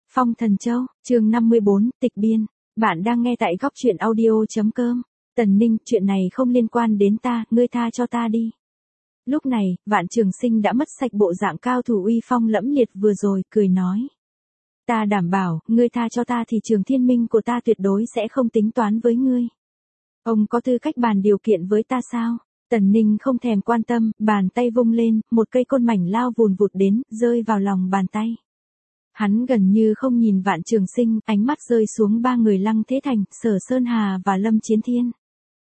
Phong Thần Châu, chương 54, tịch biên. Bạn đang nghe tại góc truyện audio.com. Tần Ninh, chuyện này không liên quan đến ta, ngươi tha cho ta đi. Lúc này, Vạn Trường Sinh đã mất sạch bộ dạng cao thủ uy phong lẫm liệt vừa rồi, cười nói. Ta đảm bảo, ngươi tha cho ta thì Trường Thiên Minh của ta tuyệt đối sẽ không tính toán với ngươi. Ông có tư cách bàn điều kiện với ta sao? Tần Ninh không thèm quan tâm, bàn tay vung lên, một cây côn mảnh lao vùn vụt đến, rơi vào lòng bàn tay. Hắn gần như không nhìn Vạn Trường Sinh, ánh mắt rơi xuống ba người Lăng Thế Thành, Sở Sơn Hà và Lâm Chiến Thiên.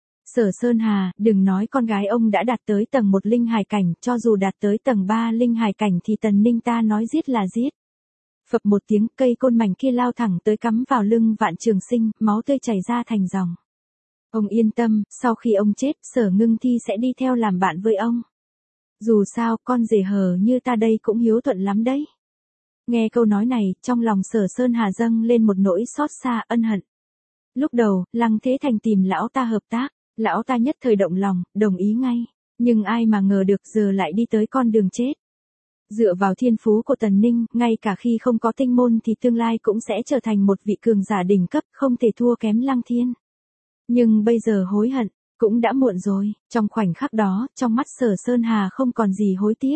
Sở Sơn Hà, đừng nói con gái ông đã đạt tới tầng 1 linh hải cảnh, cho dù đạt tới tầng 3 linh hải cảnh thì Tần Ninh ta nói giết là giết. Phập một tiếng, cây côn mảnh kia lao thẳng tới cắm vào lưng Vạn Trường Sinh, máu tươi chảy ra thành dòng. Ông yên tâm, sau khi ông chết, Sở Ngưng Thi sẽ đi theo làm bạn với ông. Dù sao, con rể hờ như ta đây cũng hiếu thuận lắm đấy. Nghe câu nói này, trong lòng Sở Sơn Hà dâng lên một nỗi xót xa, ân hận. Lúc đầu, Lăng Thế Thành tìm lão ta hợp tác, lão ta nhất thời động lòng, đồng ý ngay. Nhưng ai mà ngờ được giờ lại đi tới con đường chết. Dựa vào thiên phú của Tần Ninh, ngay cả khi không có tinh môn thì tương lai cũng sẽ trở thành một vị cường giả đỉnh cấp, không thể thua kém Lăng Thiên. Nhưng bây giờ hối hận, cũng đã muộn rồi. Trong khoảnh khắc đó, trong mắt Sở Sơn Hà không còn gì hối tiếc.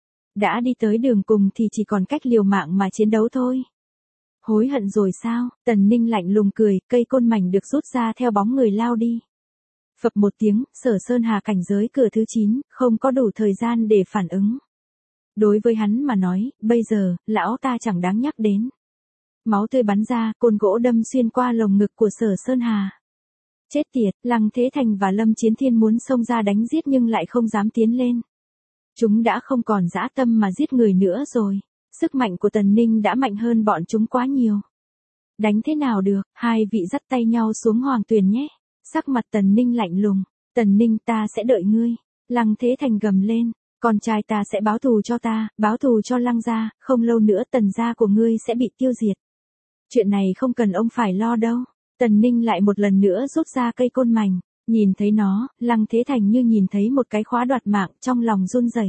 Đã đi tới đường cùng thì chỉ còn cách liều mạng mà chiến đấu thôi. Hối hận rồi sao? Tần Ninh lạnh lùng cười, cây côn mảnh được rút ra theo bóng người lao đi. Phập một tiếng, Sở Sơn Hà cảnh giới cửa thứ 9, không có đủ thời gian để phản ứng. Đối với hắn mà nói, bây giờ, lão ta chẳng đáng nhắc đến. Máu tươi bắn ra, côn gỗ đâm xuyên qua lồng ngực của Sở Sơn Hà. Chết tiệt, Lăng Thế Thành và Lâm Chiến Thiên muốn xông ra đánh giết nhưng lại không dám tiến lên. Chúng đã không còn dã tâm mà giết người nữa rồi. Sức mạnh của Tần Ninh đã mạnh hơn bọn chúng quá nhiều. Đánh thế nào được, hai vị dắt tay nhau xuống hoàng tuyền nhé. Sắc mặt Tần Ninh lạnh lùng. Tần Ninh, ta sẽ đợi ngươi. Lăng Thế Thành gầm lên. Con trai ta sẽ báo thù cho ta, báo thù cho Lăng gia, không lâu nữa Tần gia của ngươi sẽ bị tiêu diệt. Chuyện này không cần ông phải lo đâu. Tần Ninh lại một lần nữa rút ra cây côn mảnh. Nhìn thấy nó, Lăng Thế Thành như nhìn thấy một cái khóa đoạt mạng, trong lòng run rẩy.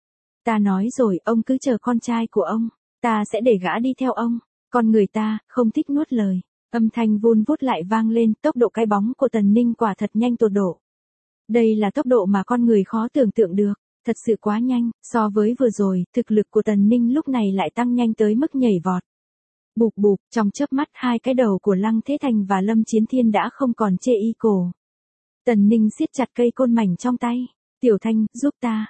Ta nói rồi, ông cứ chờ con trai của ông, ta sẽ để gã đi theo ông. Con người ta, không thích nuốt lời. Âm thanh vun vút lại vang lên, tốc độ cái bóng của Tần Ninh quả thật nhanh tột độ. Đây là tốc độ mà con người khó tưởng tượng được, thật sự quá nhanh, so với vừa rồi, thực lực của Tần Ninh lúc này lại tăng nhanh tới mức nhảy vọt. Bụp bụp, trong chớp mắt hai cái đầu của Lăng Thế Thành và Lâm Chiến Thiên đã không còn chê y cổ. Tần Ninh siết chặt cây côn mảnh trong tay. Tiểu Thanh, giúp ta.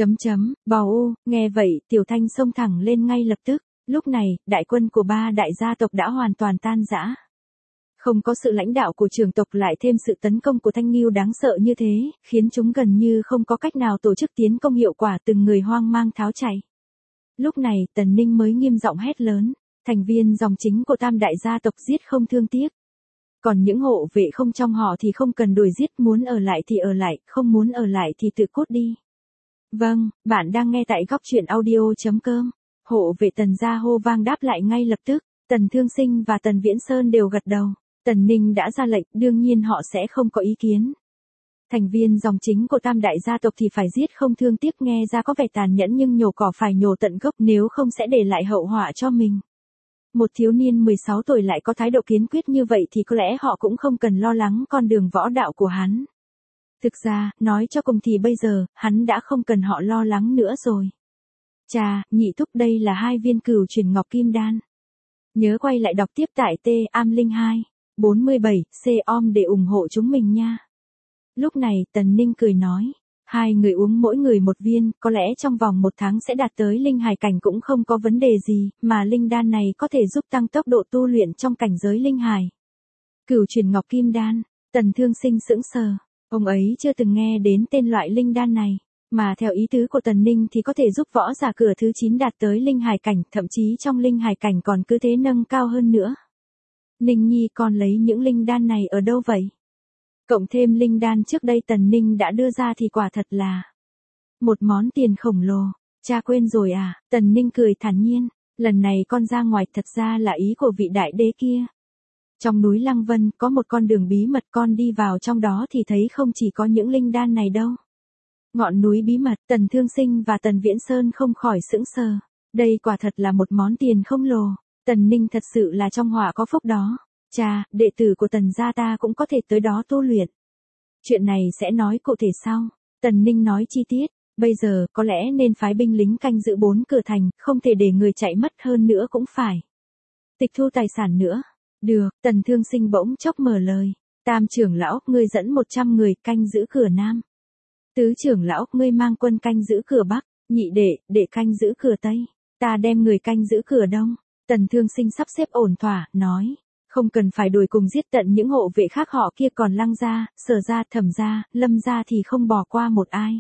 Bào ô, nghe vậy, Tiểu Thanh xông thẳng lên ngay lập tức. Lúc này, đại quân của ba đại gia tộc đã hoàn toàn tan rã. Không có sự lãnh đạo của trưởng tộc lại thêm sự tấn công của Thanh Nghiêu đáng sợ như thế, khiến chúng gần như không có cách nào tổ chức tiến công hiệu quả, từng người hoang mang tháo chạy. Lúc này, Tần Ninh mới nghiêm giọng hét lớn. Thành viên dòng chính của tam đại gia tộc giết không thương tiếc. Còn những hộ vệ không trong họ thì không cần đuổi giết, muốn ở lại thì ở lại, không muốn ở lại thì tự cút đi. Vâng, bạn đang nghe tại góc truyện audio.com. Hộ vệ Tần gia hô vang đáp lại ngay lập tức. Tần Thương Sinh và Tần Viễn Sơn đều gật đầu. Tần Ninh đã ra lệnh, đương nhiên họ sẽ không có ý kiến. Thành viên dòng chính của tam đại gia tộc thì phải giết không thương tiếc, nghe ra có vẻ tàn nhẫn nhưng nhổ cỏ phải nhổ tận gốc, nếu không sẽ để lại hậu họa cho mình. Một thiếu niên 16 tuổi lại có thái độ kiên quyết như vậy thì có lẽ họ cũng không cần lo lắng con đường võ đạo của hắn. Thực ra, nói cho cùng thì bây giờ, hắn đã không cần họ lo lắng nữa rồi. Chà, nhị thúc, đây là 2 viên cửu chuyển ngọc kim đan. Nhớ quay lại đọc tiếp tại T-am02-47-C-om để ủng hộ chúng mình nha. Lúc này, Tần Ninh cười nói. 2 người uống mỗi người 1 viên, có lẽ trong vòng 1 tháng sẽ đạt tới linh hải cảnh cũng không có vấn đề gì, mà linh đan này có thể giúp tăng tốc độ tu luyện trong cảnh giới linh hải. Cửu chuyển ngọc kim đan, Tần Thương Sinh sững sờ, ông ấy chưa từng nghe đến tên loại linh đan này, mà theo ý tứ của Tần Ninh thì có thể giúp võ giả cửa thứ 9 đạt tới linh hải cảnh, thậm chí trong linh hải cảnh còn cứ thế nâng cao hơn nữa. Ninh Nhi, con lấy những linh đan này ở đâu vậy? Cộng thêm linh đan trước đây Tần Ninh đã đưa ra thì quả thật là một món tiền khổng lồ. Cha quên rồi à? Tần Ninh cười thản nhiên. Lần này con ra ngoài thật ra là ý của vị đại đế kia. Trong núi Lăng Vân có một con đường bí mật, con đi vào trong đó thì thấy không chỉ có những linh đan này đâu. Ngọn núi bí mật, Tần Thương Sinh và Tần Viễn Sơn không khỏi sững sờ. Đây quả thật là một món tiền khổng lồ. Tần Ninh thật sự là trong họa có phúc đó. Cha, đệ tử của Tần gia ta cũng có thể tới đó tu luyện. Chuyện này sẽ nói cụ thể sau. Tần Ninh nói chi tiết. Bây giờ, có lẽ nên phái binh lính canh giữ 4 cửa thành, không thể để người chạy mất, hơn nữa cũng phải tịch thu tài sản nữa. Được, Tần Thương Sinh bỗng chốc mở lời. Tam trưởng lão, ngươi dẫn 100 người canh giữ cửa Nam. Tứ trưởng lão, ngươi mang quân canh giữ cửa Bắc. Nhị đệ canh giữ cửa Tây. Ta đem người canh giữ cửa Đông. Tần Thương Sinh sắp xếp ổn thỏa, nói. Không cần phải đuổi cùng giết tận những hộ vệ khác, họ kia còn Lăng gia, Sở gia, Thẩm gia, Lâm gia thì không bỏ qua một ai.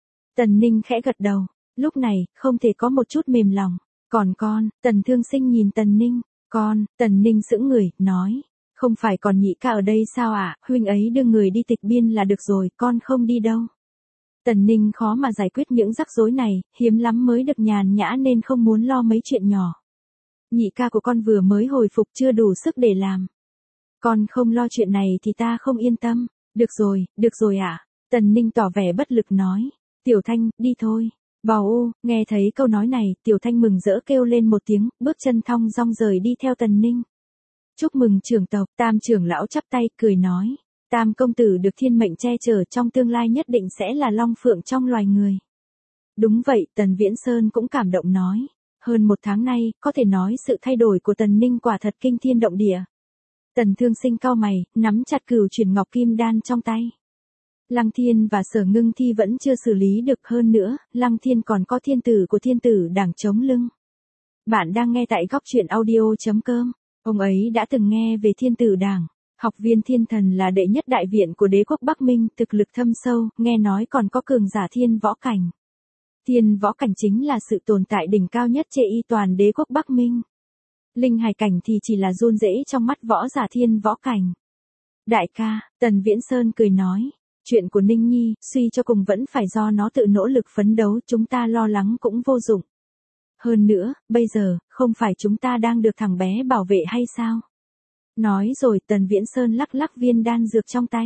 Tần Ninh khẽ gật đầu. Lúc này, không thể có một chút mềm lòng. Còn con, Tần Thương Sinh nhìn Tần Ninh. Con, Tần Ninh sững người, nói. Không phải còn nhị ca ở đây sao ạ? Huynh ấy đưa người đi tịch biên là được rồi, con không đi đâu. Tần Ninh khó mà giải quyết những rắc rối này, hiếm lắm mới được nhàn nhã nên không muốn lo mấy chuyện nhỏ. Nhị ca của con vừa mới hồi phục, chưa đủ sức để làm. Con không lo chuyện này thì ta không yên tâm. Được rồi ạ. Tần Ninh tỏ vẻ bất lực nói. Tiểu Thanh, đi thôi. Bào ô, nghe thấy câu nói này, Tiểu Thanh mừng rỡ kêu lên một tiếng, bước chân thong dong rời đi theo Tần Ninh. Chúc mừng trưởng tộc. Tam trưởng lão chắp tay, cười nói. Tam công tử được thiên mệnh che chở, trong tương lai nhất định sẽ là long phượng trong loài người. Đúng vậy, Tần Viễn Sơn cũng cảm động nói. Hơn 1 tháng nay, có thể nói sự thay đổi của Tần Ninh quả thật kinh thiên động địa. Tần Thương Sinh cau mày, nắm chặt cửu chuyển ngọc kim đan trong tay. Lăng Thiên và Sở Ngưng Thi vẫn chưa xử lý được, hơn nữa, Lăng Thiên còn có thiên tử của thiên tử đảng chống lưng. Bạn đang nghe tại góc truyện audio.com. Ông ấy đã từng nghe về thiên tử đảng. Học viên thiên thần là đệ nhất đại viện của đế quốc Bắc Minh, thực lực thâm sâu, nghe nói còn có cường giả thiên võ cảnh. Thiên võ cảnh chính là sự tồn tại đỉnh cao nhất trên y toàn đế quốc Bắc Minh. Linh hải cảnh thì chỉ là run rễ trong mắt võ giả thiên võ cảnh. Đại ca, Tần Viễn Sơn cười nói. Chuyện của Ninh Nhi, suy cho cùng vẫn phải do nó tự nỗ lực phấn đấu, chúng ta lo lắng cũng vô dụng. Hơn nữa, bây giờ, không phải chúng ta đang được thằng bé bảo vệ hay sao? Nói rồi, Tần Viễn Sơn lắc lắc viên đan dược trong tay.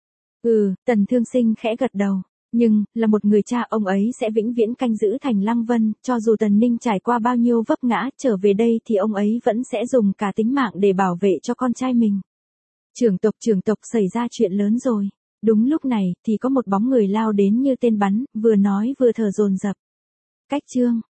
Tần Thương Sinh khẽ gật đầu. Nhưng, là một người cha, ông ấy sẽ vĩnh viễn canh giữ thành Lăng Vân, cho dù Tần Ninh trải qua bao nhiêu vấp ngã, trở về đây thì ông ấy vẫn sẽ dùng cả tính mạng để bảo vệ cho con trai mình. Trưởng tộc xảy ra chuyện lớn rồi. Đúng lúc này, thì có một bóng người lao đến như tên bắn, vừa nói vừa thở dồn dập. Cách chương